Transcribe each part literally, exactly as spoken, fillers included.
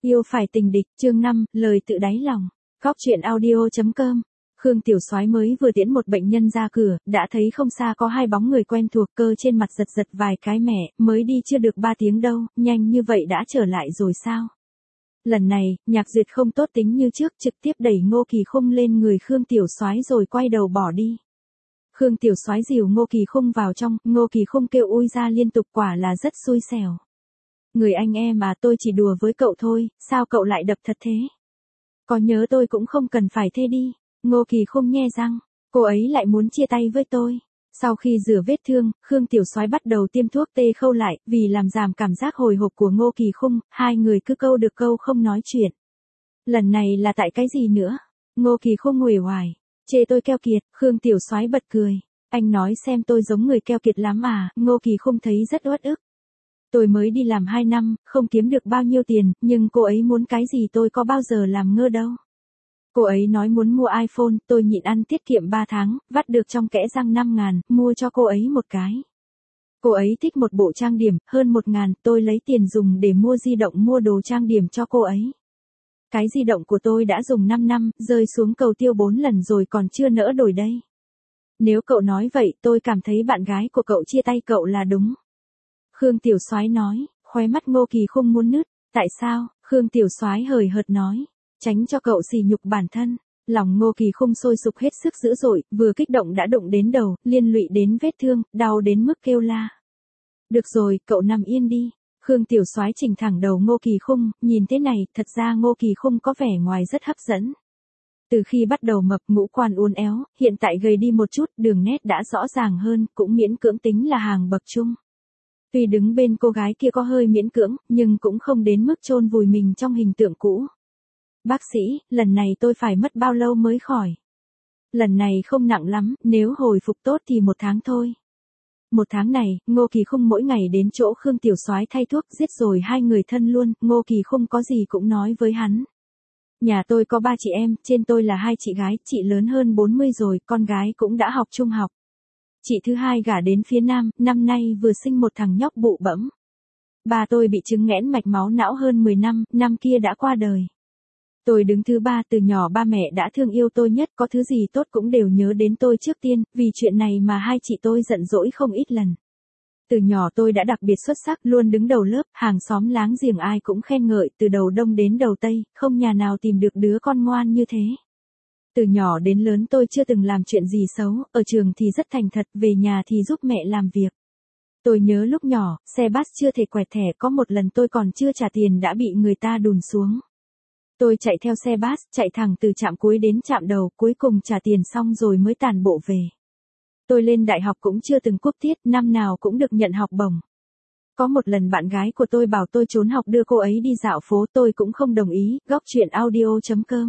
Yêu phải tình địch, chương năm, lời tự đáy lòng. Góc truyện audio chấm com. Khương Tiểu Soái mới vừa tiễn một bệnh nhân ra cửa, đã thấy không xa có hai bóng người quen thuộc, cơ trên mặt giật giật vài cái. Mẹ, mới đi chưa được ba tiếng đâu, nhanh như vậy đã trở lại rồi sao? Lần này, Nhạc Duyệt không tốt tính như trước, trực tiếp đẩy Ngô Kỳ Khung lên người Khương Tiểu Soái rồi quay đầu bỏ đi. Khương Tiểu Soái dìu Ngô Kỳ Khung vào trong, Ngô Kỳ Khung kêu ui ra liên tục, quả là rất xui xẻo. Người anh em mà, tôi chỉ đùa với cậu thôi, sao cậu lại đập thật thế? Có nhớ tôi cũng không cần phải thê đi. Ngô Kỳ Khung nhe răng, cô ấy lại muốn chia tay với tôi. Sau khi rửa vết thương, Khương Tiểu Soái bắt đầu tiêm thuốc tê khâu lại, vì làm giảm cảm giác hồi hộp của Ngô Kỳ Khung, hai người cứ câu được câu không nói chuyện. Lần này là tại cái gì nữa? Ngô Kỳ Khung uể oải, chê tôi keo kiệt. Khương Tiểu Soái bật cười, anh nói xem tôi giống người keo kiệt lắm à? Ngô Kỳ Khung thấy rất uất ức. Tôi mới đi làm hai năm, không kiếm được bao nhiêu tiền, nhưng cô ấy muốn cái gì tôi có bao giờ làm ngơ đâu. Cô ấy nói muốn mua iPhone, tôi nhịn ăn tiết kiệm ba tháng, vắt được trong kẽ răng năm ngàn, mua cho cô ấy một cái. Cô ấy thích một bộ trang điểm, hơn một ngàn, tôi lấy tiền dùng để mua di động, mua đồ trang điểm cho cô ấy. Cái di động của tôi đã dùng năm năm, rơi xuống cầu tiêu bốn lần rồi còn chưa nỡ đổi đây. Nếu cậu nói vậy, tôi cảm thấy bạn gái của cậu chia tay cậu là đúng. Khương Tiểu Soái nói, khóe mắt Ngô Kỳ Khung muốn nứt. Tại sao? Khương Tiểu Soái hời hợt nói, tránh cho cậu sỉ nhục bản thân. Lòng Ngô Kỳ Khung sôi sục hết sức dữ dội, vừa kích động đã đụng đến đầu, liên lụy đến vết thương, đau đến mức kêu la. Được rồi, cậu nằm yên đi. Khương Tiểu Soái chỉnh thẳng đầu Ngô Kỳ Khung, nhìn thế này, thật ra Ngô Kỳ Khung có vẻ ngoài rất hấp dẫn. Từ khi bắt đầu mập, ngũ quan uốn éo, hiện tại gầy đi một chút, đường nét đã rõ ràng hơn, cũng miễn cưỡng tính là hàng bậc trung. Tuy đứng bên cô gái kia có hơi miễn cưỡng, nhưng cũng không đến mức chôn vùi mình trong hình tượng cũ. Bác sĩ, lần này tôi phải mất bao lâu mới khỏi? Lần này không nặng lắm, nếu hồi phục tốt thì một tháng thôi. Một tháng này, Ngô Kỳ Khung mỗi ngày đến chỗ Khương Tiểu Soái thay thuốc, giết rồi hai người thân luôn. Ngô Kỳ Khung có gì cũng nói với hắn. Nhà tôi có ba chị em, trên tôi là hai chị gái, chị lớn hơn bốn mươi rồi, con gái cũng đã học trung học. Chị thứ hai gả đến phía Nam, năm nay vừa sinh một thằng nhóc bụ bẫm. Bà tôi bị chứng nghẽn mạch máu não hơn mười năm, năm kia đã qua đời. Tôi đứng thứ ba, từ nhỏ ba mẹ đã thương yêu tôi nhất, có thứ gì tốt cũng đều nhớ đến tôi trước tiên, vì chuyện này mà hai chị tôi giận dỗi không ít lần. Từ nhỏ tôi đã đặc biệt xuất sắc, luôn đứng đầu lớp, hàng xóm láng giềng ai cũng khen ngợi, từ đầu đông đến đầu tây, không nhà nào tìm được đứa con ngoan như thế. Từ nhỏ đến lớn tôi chưa từng làm chuyện gì xấu, ở trường thì rất thành thật, về nhà thì giúp mẹ làm việc. Tôi nhớ lúc nhỏ, xe bus chưa thể quẹt thẻ, có một lần tôi còn chưa trả tiền đã bị người ta đùn xuống. Tôi chạy theo xe bus, chạy thẳng từ trạm cuối đến trạm đầu, cuối cùng trả tiền xong rồi mới tản bộ về. Tôi lên đại học cũng chưa từng cúp tiết, năm nào cũng được nhận học bổng. Có một lần bạn gái của tôi bảo tôi trốn học đưa cô ấy đi dạo phố, tôi cũng không đồng ý. Góc truyện audio chấm com.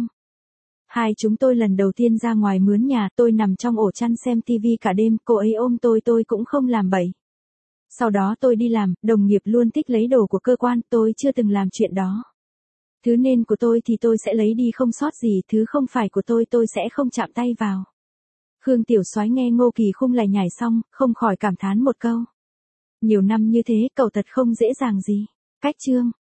Hai chúng tôi lần đầu tiên ra ngoài mướn nhà, tôi nằm trong ổ chăn xem tivi cả đêm, cô ấy ôm tôi tôi cũng không làm bậy. Sau đó tôi đi làm, đồng nghiệp luôn thích lấy đồ của cơ quan, tôi chưa từng làm chuyện đó. Thứ nên của tôi thì tôi sẽ lấy đi không sót gì, thứ không phải của tôi tôi sẽ không chạm tay vào. Khương Tiểu Soái nghe Ngô Kỳ Khung lại nhảy xong, không khỏi cảm thán một câu. Nhiều năm như thế, cậu thật không dễ dàng gì. Cách chương.